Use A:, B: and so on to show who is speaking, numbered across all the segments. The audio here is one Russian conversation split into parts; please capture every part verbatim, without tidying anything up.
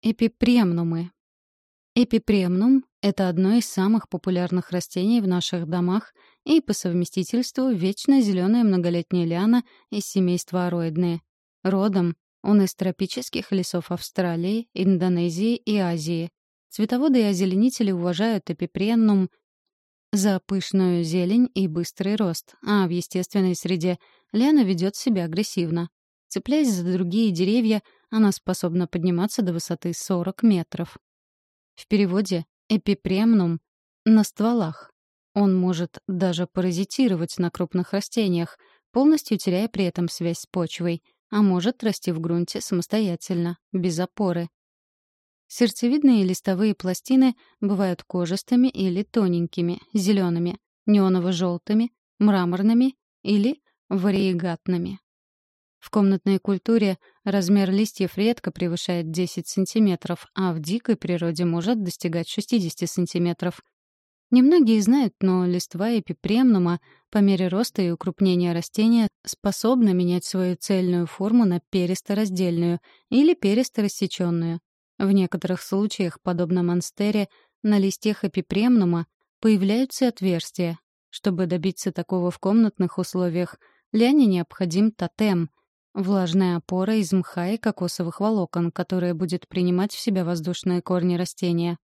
A: Эпипремнумы. Эпипремнум — это одно из самых популярных растений в наших домах и по совместительству вечно зеленая многолетняя лиана из семейства ароидные. Родом он из тропических лесов Австралии, Индонезии и Азии. Цветоводы и озеленители уважают эпипремнум за пышную зелень и быстрый рост, а в естественной среде лиана ведет себя агрессивно. Цепляясь за другие деревья, она способна подниматься до высоты сорок метров. В переводе «эпипремнум» — «на стволах». Он может даже паразитировать на крупных растениях, полностью теряя при этом связь с почвой, а может расти в грунте самостоятельно, без опоры. Сердцевидные листовые пластины бывают кожистыми или тоненькими, зелеными, неоново-желтыми, мраморными или вариегатными. В комнатной культуре размер листьев редко превышает десять сантиметров, а в дикой природе может достигать шестьдесят сантиметров. Немногие знают, но листва эпипремнума по мере роста и укрупнения растения способна менять свою цельную форму на перистораздельную или перисторассеченную. В некоторых случаях, подобно монстере, на листьях эпипремнума появляются отверстия. Чтобы добиться такого в комнатных условиях, лиане необходим тотем — влажная опора из мха и кокосовых волокон, которая будет принимать в себя воздушные корни растения.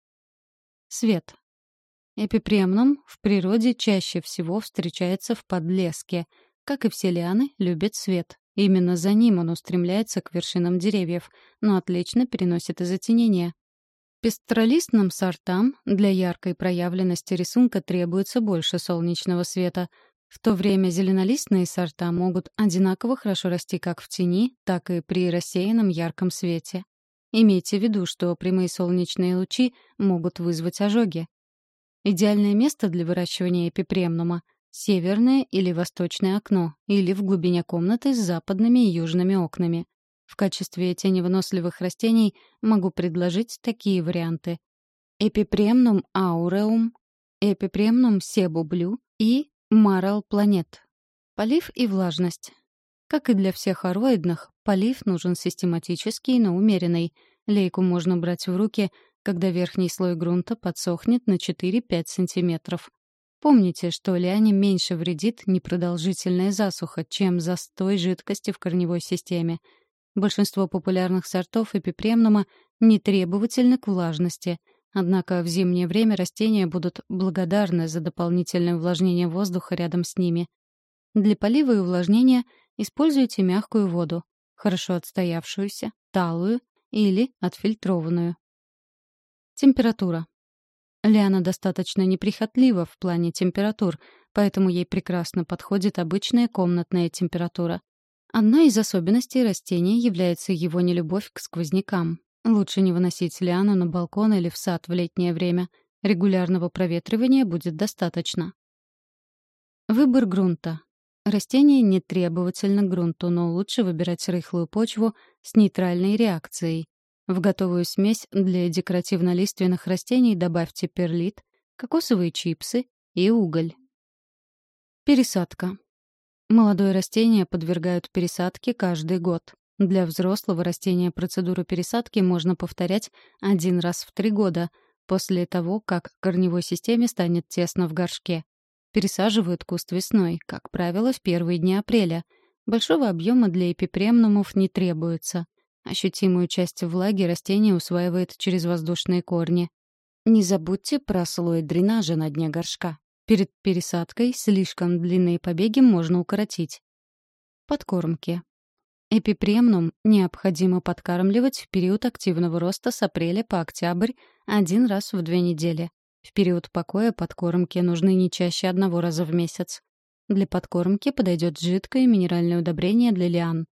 A: Свет. Эпипремнум в природе чаще всего встречается в подлеске. Как и все лианы, любит свет. Именно за ним он устремляется к вершинам деревьев, но отлично переносит и затенение. Пестролистным сортам для яркой проявленности рисунка требуется больше солнечного света, в то время зеленолистные сорта могут одинаково хорошо расти как в тени, так и при рассеянном ярком свете. Имейте в виду, что прямые солнечные лучи могут вызвать ожоги. Идеальное место для выращивания эпипремнума — северное или восточное окно, или в глубине комнаты с западными и южными окнами. В качестве теневыносливых растений могу предложить такие варианты: Эпипремнум ауреум, Эпипремнум себублю и Марал планет. Полив и влажность. Как и для всех ароидных, полив нужен систематический, но умеренный. Лейку можно брать в руки, когда верхний слой грунта подсохнет на четыре-пять сантиметров. Помните, что лиане меньше вредит непродолжительная засуха, чем застой жидкости в корневой системе. Большинство популярных сортов эпипремнума не требовательны к влажности, однако в зимнее время растения будут благодарны за дополнительное увлажнение воздуха рядом с ними. Для полива и увлажнения используйте мягкую воду, хорошо отстоявшуюся, талую или отфильтрованную. Температура. Лиана достаточно неприхотлива в плане температур, поэтому ей прекрасно подходит обычная комнатная температура. Одной из особенностей растения является его нелюбовь к сквознякам. Лучше не выносить лиану на балкон или в сад в летнее время. Регулярного проветривания будет достаточно. Выбор грунта. Растение не требовательно к грунту, но лучше выбирать рыхлую почву с нейтральной реакцией. В готовую смесь для декоративно-лиственных растений добавьте перлит, кокосовые чипсы и уголь. Пересадка. Молодое растение подвергают пересадке каждый год. Для взрослого растения процедуру пересадки можно повторять один раз в три года, после того, как корневой системе станет тесно в горшке. Пересаживают куст весной, как правило, в первые дни апреля. Большого объема для эпипремнумов не требуется. Ощутимую часть влаги растение усваивает через воздушные корни. Не забудьте про слой дренажа на дне горшка. Перед пересадкой слишком длинные побеги можно укоротить. Подкормки. Эпипремнум необходимо подкармливать в период активного роста с апреля по октябрь один раз в две недели. В период покоя подкормки нужны не чаще одного раза в месяц. Для подкормки подойдет жидкое минеральное удобрение для лиан.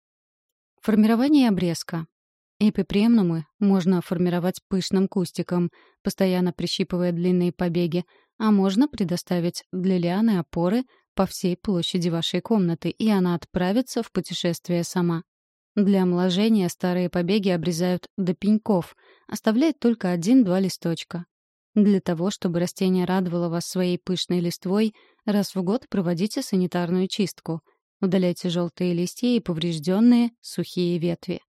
A: Формирование обрезка. Эпипремнумы можно формировать пышным кустиком, постоянно прищипывая длинные побеги, а можно предоставить для лианы опоры по всей площади вашей комнаты, и она отправится в путешествие сама. Для омоложения старые побеги обрезают до пеньков, оставляя только один-два листочка. Для того, чтобы растение радовало вас своей пышной листвой, раз в год проводите санитарную чистку. Удаляйте желтые листья и поврежденные сухие ветви.